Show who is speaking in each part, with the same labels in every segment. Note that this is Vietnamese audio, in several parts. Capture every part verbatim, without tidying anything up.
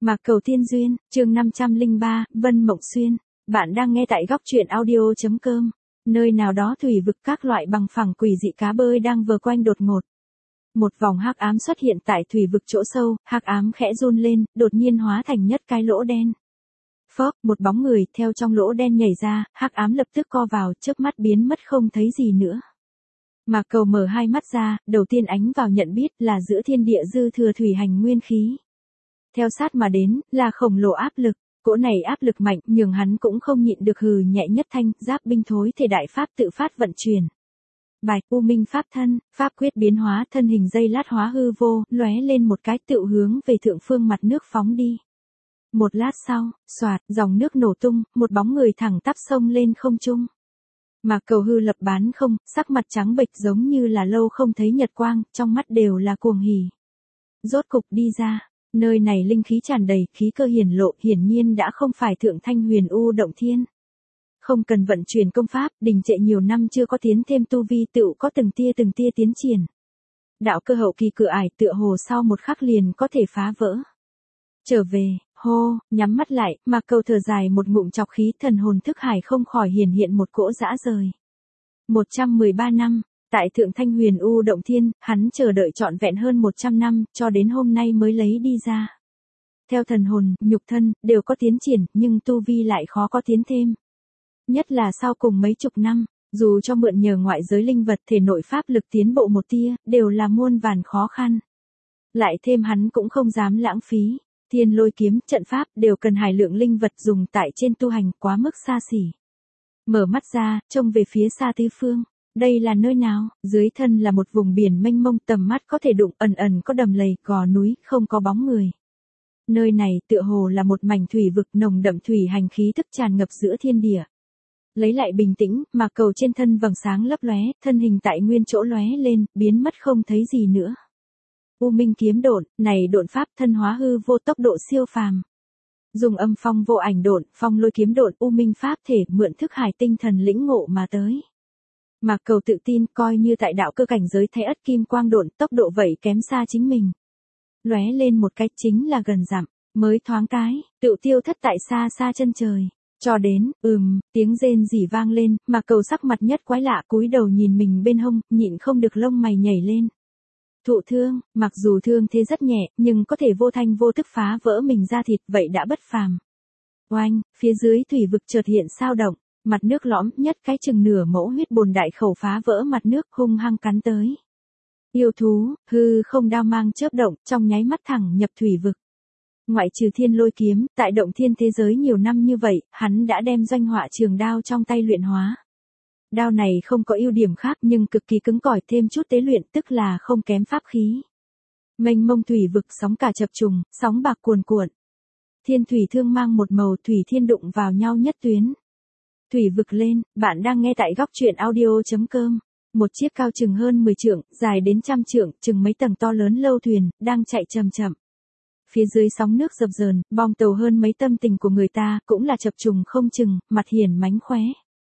Speaker 1: Mạc Cầu Tiên Duyên, chương năm trăm lẻ ba, Vân Mộng Xuyên. Bạn đang nghe tại góc truyện audio chấm com. Nơi nào đó thủy vực các loại bằng phẳng quỷ dị cá bơi đang vờ quanh đột ngột. Một vòng hắc ám xuất hiện tại thủy vực chỗ sâu, hắc ám khẽ run lên, đột nhiên hóa thành nhất cái lỗ đen. Phốc, một bóng người theo trong lỗ đen nhảy ra, hắc ám lập tức co vào, chớp mắt biến mất không thấy gì nữa. Mạc Cầu mở hai mắt ra, đầu tiên ánh vào nhận biết là giữa thiên địa dư thừa thủy hành nguyên khí. Theo sát mà đến, là khổng lồ áp lực, cỗ này áp lực mạnh nhường hắn cũng không nhịn được hừ nhẹ nhất thanh, giáp binh thối thể đại pháp tự phát vận chuyển. Bài, U Minh Pháp thân, pháp quyết biến hóa thân hình dây lát hóa hư vô, lóe lên một cái tựu hướng về thượng phương mặt nước phóng đi. Một lát sau, xoạt, dòng nước nổ tung, một bóng người thẳng tắp sông lên không trung. Mạc Cầu hư lập bán không, sắc mặt trắng bệch giống như là lâu không thấy nhật quang, trong mắt đều là cuồng hỉ. Rốt cục đi ra. Nơi này linh khí tràn đầy, khí cơ hiển lộ, hiển nhiên đã không phải thượng thanh huyền u động thiên. Không cần vận chuyển công pháp, đình trệ nhiều năm chưa có tiến thêm tu vi tựu có từng tia từng tia tiến triển. Đạo cơ hậu kỳ cửa ải tựa hồ sau một khắc liền có thể phá vỡ. Trở về, hô, nhắm mắt lại, Mạc Cầu thở dài một ngụm chọc khí, thần hồn thức hải không khỏi hiển hiện một cỗ dã rời. một trăm mười ba năm. Tại Thượng Thanh Huyền U Động Thiên, hắn chờ đợi trọn vẹn hơn một trăm năm, cho đến hôm nay mới lấy đi ra. Theo thần hồn, nhục thân, đều có tiến triển, nhưng tu vi lại khó có tiến thêm. Nhất là sau cùng mấy chục năm, dù cho mượn nhờ ngoại giới linh vật thể nội pháp lực tiến bộ một tia, đều là muôn vàn khó khăn. Lại thêm hắn cũng không dám lãng phí, thiên lôi kiếm, trận pháp, đều cần hải lượng linh vật dùng tại trên tu hành, quá mức xa xỉ. Mở mắt ra, trông về phía xa tứ phương. Đây là nơi nào? Dưới thân là một vùng biển mênh mông, tầm mắt có thể đụng, ẩn ẩn có đầm lầy, gò núi, không có bóng người. Nơi này tựa hồ là một mảnh thủy vực nồng đậm thủy hành khí tức tràn ngập giữa thiên địa. Lấy lại bình tĩnh, Mạc Cầu trên thân vầng sáng lấp lóe, thân hình tại nguyên chỗ lóe lên, biến mất không thấy gì nữa. U Minh kiếm độn, này độn pháp thân hóa hư vô tốc độ siêu phàm. Dùng âm phong vô ảnh độn, phong lôi kiếm độn, U Minh pháp thể mượn thức hải tinh thần lĩnh ngộ mà tới. Mạc Cầu tự tin coi như tại đạo cơ cảnh giới thái ất kim quang độn, tốc độ vậy kém xa chính mình. Lóe lên một cái chính là gần dặm, mới thoáng cái, tự tiêu thất tại xa xa chân trời. Cho đến, ừm, tiếng rên rỉ vang lên, Mạc Cầu sắc mặt nhất quái lạ cúi đầu nhìn mình bên hông, nhịn không được lông mày nhảy lên. Thụ thương, mặc dù thương thế rất nhẹ, nhưng có thể vô thanh vô tức phá vỡ mình ra thịt vậy đã bất phàm. Oanh, phía dưới thủy vực chợt hiện sao động. Mặt nước lõm nhất cái chừng nửa mẫu huyết bồn đại khẩu phá vỡ mặt nước hung hăng cắn tới. Yêu thú, hư không đao mang chớp động, trong nháy mắt thẳng nhập thủy vực. Ngoại trừ thiên lôi kiếm, tại động thiên thế giới nhiều năm như vậy, hắn đã đem doanh họa trường đao trong tay luyện hóa. Đao này không có ưu điểm khác nhưng cực kỳ cứng cỏi, thêm chút tế luyện tức là không kém pháp khí. Mênh mông thủy vực sóng cả chập trùng, sóng bạc cuồn cuộn. Thiên thủy thương mang một màu thủy thiên đụng vào nhau nhất tuyến. Thủy vực lên, bạn đang nghe tại góc truyện audio chấm com. Một chiếc cao chừng hơn mười trượng, dài đến trăm trượng, chừng mấy tầng to lớn lâu thuyền, đang chạy chậm chậm. Phía dưới sóng nước dập dờn, bong tàu hơn mấy tâm tình của người ta, cũng là chập trùng không chừng, mặt hiền mánh khóe.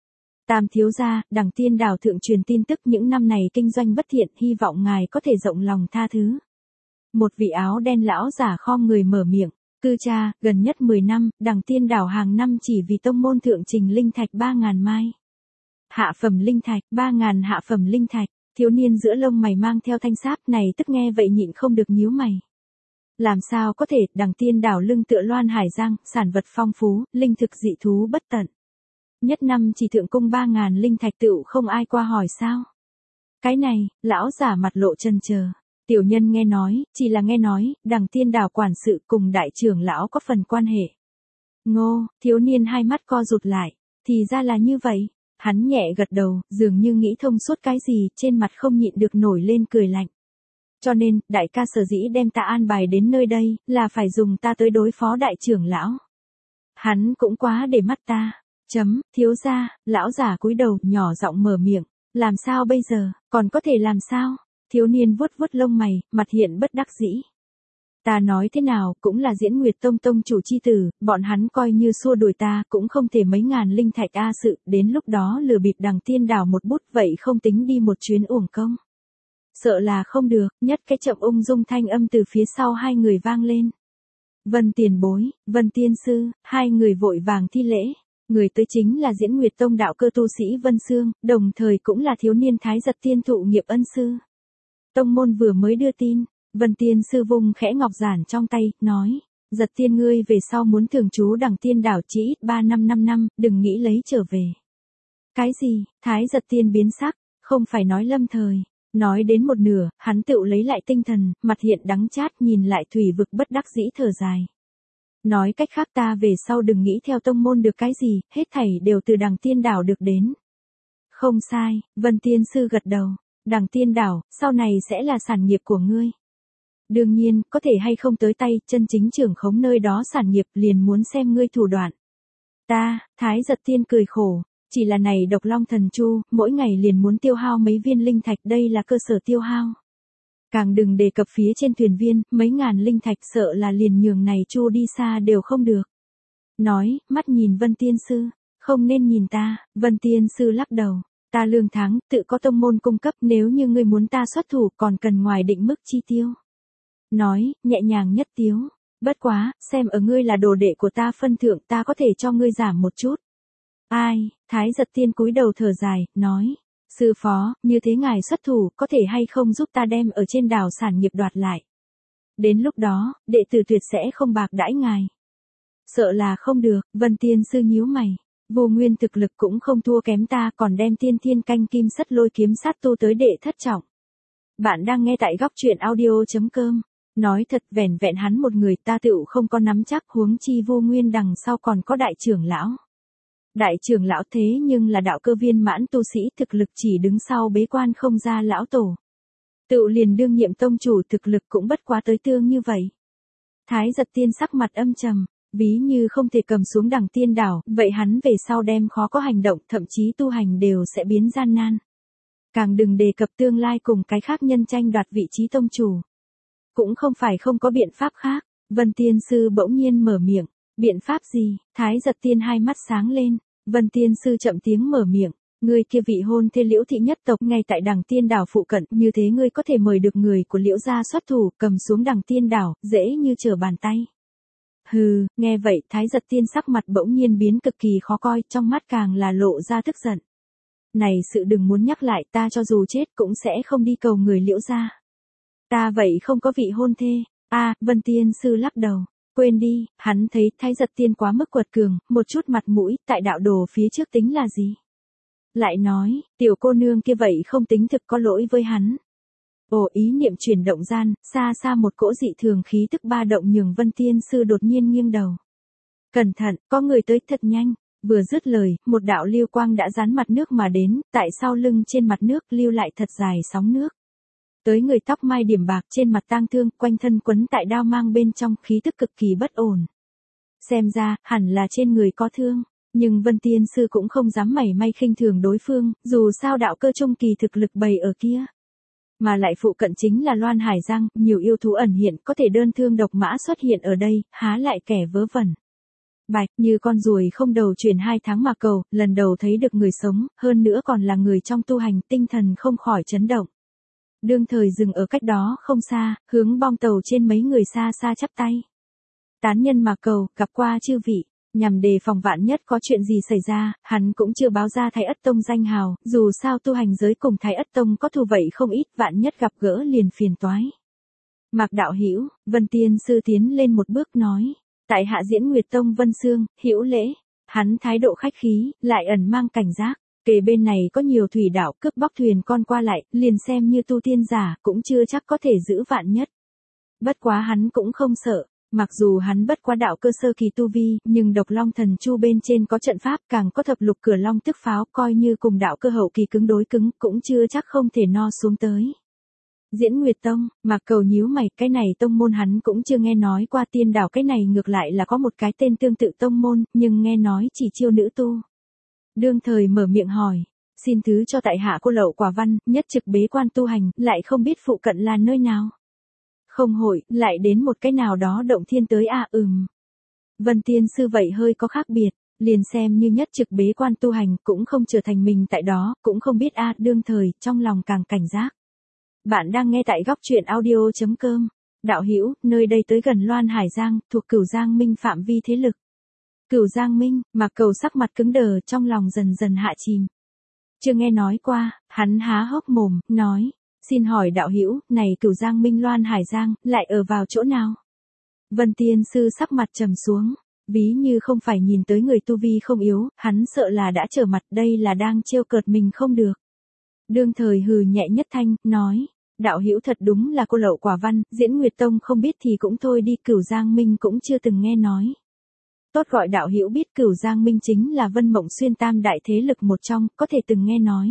Speaker 1: Tam thiếu gia, Đằng Tiên Đảo thượng truyền tin tức những năm này kinh doanh bất thiện, hy vọng ngài có thể rộng lòng tha thứ. Một vị áo đen lão giả khom người mở miệng. Cư cha, gần nhất mười năm, Đằng Tiên Đảo hàng năm chỉ vì tông môn thượng trình linh thạch ba ngàn mai. Hạ phẩm linh thạch, ba ngàn hạ phẩm linh thạch, thiếu niên giữa lông mày mang theo thanh sáp này tức nghe vậy nhịn không được nhíu mày. Làm sao có thể, Đằng Tiên Đảo lưng tựa loan hải giang, sản vật phong phú, linh thực dị thú bất tận. Nhất năm chỉ thượng cung ba ngàn linh thạch tựu không ai qua hỏi sao. Cái này, lão giả mặt lộ chần chờ. Tiểu nhân nghe nói, chỉ là nghe nói, Đằng Tiên Đảo quản sự cùng đại trưởng lão có phần quan hệ. Ngô, thiếu niên hai mắt co rụt lại, thì ra là như vậy. Hắn nhẹ gật đầu, dường như nghĩ thông suốt cái gì, trên mặt không nhịn được nổi lên cười lạnh. Cho nên, đại ca sở dĩ đem ta an bài đến nơi đây, là phải dùng ta tới đối phó đại trưởng lão. Hắn cũng quá để mắt ta. Chấm, thiếu gia, lão giả cúi đầu, nhỏ giọng mở miệng. Làm sao bây giờ, còn có thể làm sao? Thiếu niên vuốt vuốt lông mày, mặt hiện bất đắc dĩ. Ta nói thế nào, cũng là Diễn Nguyệt Tông tông chủ chi tử, bọn hắn coi như xua đuổi ta, cũng không thể mấy ngàn linh thạch a sự, đến lúc đó lừa bịp Đằng Tiên Đảo một bút vậy không tính đi một chuyến uổng công. Sợ là không được, nhất cái chậm ung dung thanh âm từ phía sau hai người vang lên. Vân tiền bối, Vân tiên sư, hai người vội vàng thi lễ. Người tới chính là Diễn Nguyệt Tông đạo cơ tu sĩ Vân Sương, đồng thời cũng là thiếu niên Thái Giật Tiên thụ nghiệp ân sư. Tông môn vừa mới đưa tin, Vân tiên sư vung khẽ ngọc giản trong tay, nói, Giật Tiên ngươi về sau muốn thường trú đằng tiên đảo chỉ ít ba năm năm năm, đừng nghĩ lấy trở về. Cái gì? Thái Giật Tiên biến sắc, không phải nói lâm thời. Nói đến một nửa, hắn tự lấy lại tinh thần, mặt hiện đắng chát nhìn lại thủy vực bất đắc dĩ thở dài. Nói cách khác ta về sau đừng nghĩ theo tông môn được cái gì, hết thảy đều từ đằng tiên đảo được đến. Không sai, Vân tiên sư gật đầu, đằng tiên đảo, sau này sẽ là sản nghiệp của ngươi. Đương nhiên, có thể hay không tới tay, chân chính trưởng khống nơi đó sản nghiệp liền muốn xem ngươi thủ đoạn. Ta, Thái Giật Tiên cười khổ, chỉ là này độc long thần chu, mỗi ngày liền muốn tiêu hao mấy viên linh thạch, đây là cơ sở tiêu hao. Càng đừng đề cập phía trên thuyền viên, mấy ngàn linh thạch sợ là liền nhường này chu đi xa đều không được. Nói, mắt nhìn Vân tiên sư, không nên nhìn ta, Vân tiên sư lắc đầu, ta lương tháng, tự có tông môn cung cấp, nếu như ngươi muốn ta xuất thủ còn cần ngoài định mức chi tiêu. Nói, nhẹ nhàng nhất tiếu, bất quá, xem ở ngươi là đồ đệ của ta phân thượng ta có thể cho ngươi giảm một chút. Ai, Thái Giật Tiên cúi đầu thở dài, nói, sư phó, như thế ngài xuất thủ, có thể hay không giúp ta đem ở trên đảo sản nghiệp đoạt lại. Đến lúc đó, đệ tử tuyệt sẽ không bạc đãi ngài. Sợ là không được, Vân tiên sư nhíu mày, vô nguyên thực lực cũng không thua kém ta, còn đem tiên thiên canh kim sắt lôi kiếm sát tu tới đệ thất trọng. Bạn đang nghe tại góc truyện audio.com. Nói thật vẻn vẹn hắn một người ta tựu không có nắm chắc, huống chi vô nguyên đằng sau còn có đại trưởng lão. Đại trưởng lão thế nhưng là đạo cơ viên mãn tu sĩ, thực lực chỉ đứng sau bế quan không ra lão tổ. Tựu liền đương nhiệm tông chủ, thực lực cũng bất quá tới tương như vậy. Thái Giật Tiên sắc mặt âm trầm, ví như không thể cầm xuống đằng tiên đảo, vậy hắn về sau đem khó có hành động, thậm chí tu hành đều sẽ biến gian nan. Càng đừng đề cập tương lai cùng cái khác nhân tranh đoạt vị trí tông chủ. Cũng không phải không có biện pháp khác, Vân tiên sư bỗng nhiên mở miệng, biện pháp gì? Thái Giật Tiên hai mắt sáng lên, Vân tiên sư chậm tiếng mở miệng, ngươi kia vị hôn thê Liễu thị nhất tộc ngay tại đằng tiên đảo phụ cận, như thế ngươi có thể mời được người của Liễu gia xuất thủ, cầm xuống đằng tiên đảo, dễ như trở bàn tay. Hừ, nghe vậy Thái Giật Tiên sắc mặt bỗng nhiên biến cực kỳ khó coi, trong mắt càng là lộ ra tức giận. Này sự đừng muốn nhắc lại, ta cho dù chết cũng sẽ không đi cầu người Liễu gia. Ta vậy không có vị hôn thê. A, à, Vân tiên sư lắc đầu, quên đi, hắn thấy Thái Giật Tiên quá mức quật cường, một chút mặt mũi, tại đạo đồ phía trước tính là gì? Lại nói, tiểu cô nương kia vậy không tính thực có lỗi với hắn. Ồ, ý niệm chuyển động gian, xa xa một cỗ dị thường khí tức ba động nhường Vân tiên sư đột nhiên nghiêng đầu. Cẩn thận, có người tới thật nhanh. Vừa dứt lời, một đạo lưu quang đã dán mặt nước mà đến, tại sau lưng trên mặt nước lưu lại thật dài sóng nước. Tới người tóc mai điểm bạc trên mặt tang thương, quanh thân quấn tại đao mang bên trong, khí tức cực kỳ bất ổn. Xem ra, hẳn là trên người có thương, nhưng Vân tiên sư cũng không dám mảy may khinh thường đối phương, dù sao đạo cơ trung kỳ thực lực bày ở kia. Mà lại phụ cận chính là Loan Hải Giang, nhiều yêu thú ẩn hiện, có thể đơn thương độc mã xuất hiện ở đây, há lại kẻ vớ vẩn. Bạch, như con ruồi không đầu chuyển hai tháng mà cầu, lần đầu thấy được người sống, hơn nữa còn là người trong tu hành, tinh thần không khỏi chấn động. Đương thời dừng ở cách đó không xa, hướng bong tàu trên mấy người xa xa chắp tay. Tán nhân mà cầu, gặp qua chư vị, nhằm đề phòng vạn nhất có chuyện gì xảy ra, hắn cũng chưa báo ra Thái Ất Tông danh hào, dù sao tu hành giới cùng Thái Ất Tông có thù vậy không ít, vạn nhất gặp gỡ liền phiền toái. Mạc đạo hữu, Vân tiên sư tiến lên một bước nói, tại hạ Diễn Nguyệt Tông Vân Sương, hữu lễ, hắn thái độ khách khí, lại ẩn mang cảnh giác. Kề bên này có nhiều thủy đảo, cướp bóc thuyền con qua lại, liền xem như tu tiên giả, cũng chưa chắc có thể giữ vạn nhất. Bất quá hắn cũng không sợ, mặc dù hắn bất quá đạo cơ sơ kỳ tu vi, nhưng độc long thần chu bên trên có trận pháp, càng có thập lục cửa long tức pháo, coi như cùng đạo cơ hậu kỳ cứng đối cứng, cũng chưa chắc không thể no xuống tới. Diễn Nguyệt Tông, Mạc Cầu nhíu mày, cái này tông môn hắn cũng chưa nghe nói qua, tiên đảo cái này ngược lại là có một cái tên tương tự tông môn, nhưng nghe nói chỉ chiêu nữ tu. Đương thời mở miệng hỏi, xin thứ cho tại hạ cô lậu quả văn, nhất trực bế quan tu hành, lại không biết phụ cận là nơi nào. Không hội, lại đến một cái nào đó động thiên tới a à, ừm. Vân tiên sư vậy hơi có khác biệt, liền xem như nhất trực bế quan tu hành, cũng không trở thành mình tại đó, cũng không biết a à, đương thời, trong lòng càng cảnh giác. Bạn đang nghe tại góc truyện audio.com. Đạo hữu, nơi đây tới gần Loan Hải Giang, thuộc Cửu Giang Minh phạm vi thế lực. Cửu Giang Minh, Mạc Cầu sắc mặt cứng đờ, trong lòng dần dần hạ chìm. Chưa nghe nói qua, hắn há hốc mồm, nói, xin hỏi đạo hữu, này Cửu Giang Minh Loan Hải Giang, lại ở vào chỗ nào? Vân Tiên Sư sắc mặt trầm xuống, ví như không phải nhìn tới người tu vi không yếu, hắn sợ là đã trở mặt, đây là đang trêu cợt mình không được. Đương thời hừ nhẹ nhất thanh, nói, đạo hữu thật đúng là cô lậu quả văn, Diễn Nguyệt Tông không biết thì cũng thôi đi, Cửu Giang Minh cũng chưa từng nghe nói. Tốt gọi đạo hữu biết Cửu Giang Minh chính là Vân Mộng Xuyên tam đại thế lực một trong, có thể từng nghe nói.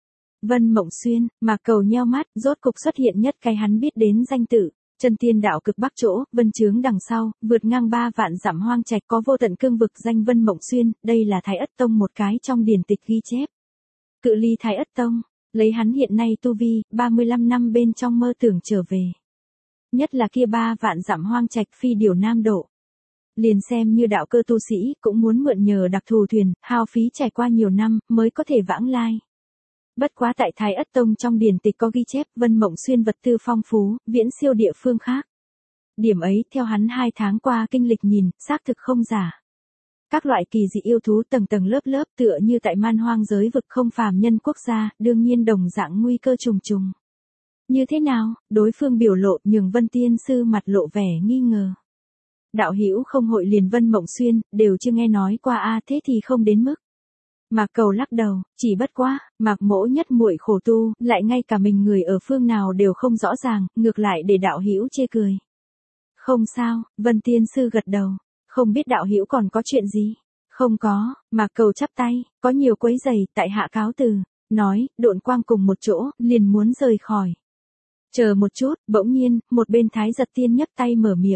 Speaker 1: Vân Mộng Xuyên, Mạc Cầu nheo mắt, rốt cục xuất hiện nhất cái hắn biết đến danh tự. Chân tiên đạo cực bắc chỗ, vân chướng đằng sau, vượt ngang ba vạn dặm hoang trạch có vô tận cương vực danh Vân Mộng Xuyên, đây là Thái Ất Tông một cái trong điển tịch ghi chép. Cự ly Thái Ất Tông, lấy hắn hiện nay tu vi, ba mươi lăm năm bên trong mơ tưởng trở về. Nhất là kia ba vạn dặm hoang trạch phi điều nam độ. Liền xem như đạo cơ tu sĩ, cũng muốn mượn nhờ đặc thù thuyền, hao phí trải qua nhiều năm, mới có thể vãng lai. Bất quá tại Thái Ất Tông trong điển tịch có ghi chép Vân Mộng Xuyên vật tư phong phú, viễn siêu địa phương khác. Điểm ấy theo hắn hai tháng qua kinh lịch nhìn, xác thực không giả. Các loại kỳ dị yêu thú tầng tầng lớp lớp tựa như tại man hoang giới vực không phàm nhân quốc gia, đương nhiên đồng dạng nguy cơ trùng trùng. Như thế nào, đối phương biểu lộ nhường Vân Tiên Sư mặt lộ vẻ nghi ngờ. Đạo hữu không hội liền Vân Mộng Xuyên, đều chưa nghe nói qua a à, thế thì không đến mức. Mạc Cầu lắc đầu, chỉ bất quá, Mạc Mỗ nhất muội khổ tu, lại ngay cả mình người ở phương nào đều không rõ ràng, ngược lại để đạo hữu chê cười. Không sao, Vân Tiên Sư gật đầu, không biết đạo hữu còn có chuyện gì? Không có, Mạc Cầu chắp tay, có nhiều quấy giày, tại hạ cáo từ, nói, độn quang cùng một chỗ, liền muốn rời khỏi. Chờ một chút, bỗng nhiên, một bên Thái Giật Tiên nhấc tay mở miệng.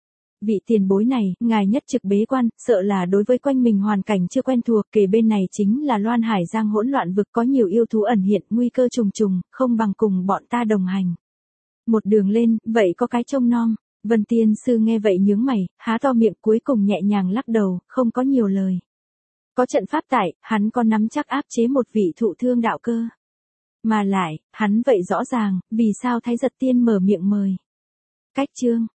Speaker 1: Vị tiền bối này, ngài nhất trực bế quan, sợ là đối với quanh mình hoàn cảnh chưa quen thuộc, kề bên này chính là Loan Hải Giang hỗn loạn vực có nhiều yêu thú ẩn hiện, nguy cơ trùng trùng, không bằng cùng bọn ta đồng hành. Một đường lên, vậy có cái trông nom. Vân Tiên Sư nghe vậy nhướng mày, há to miệng cuối cùng nhẹ nhàng lắc đầu, không có nhiều lời. Có trận pháp tại, hắn có nắm chắc áp chế một vị thụ thương đạo cơ. Mà lại, hắn vậy rõ ràng, vì sao Thái Giật Tiên mở miệng mời. Cách chương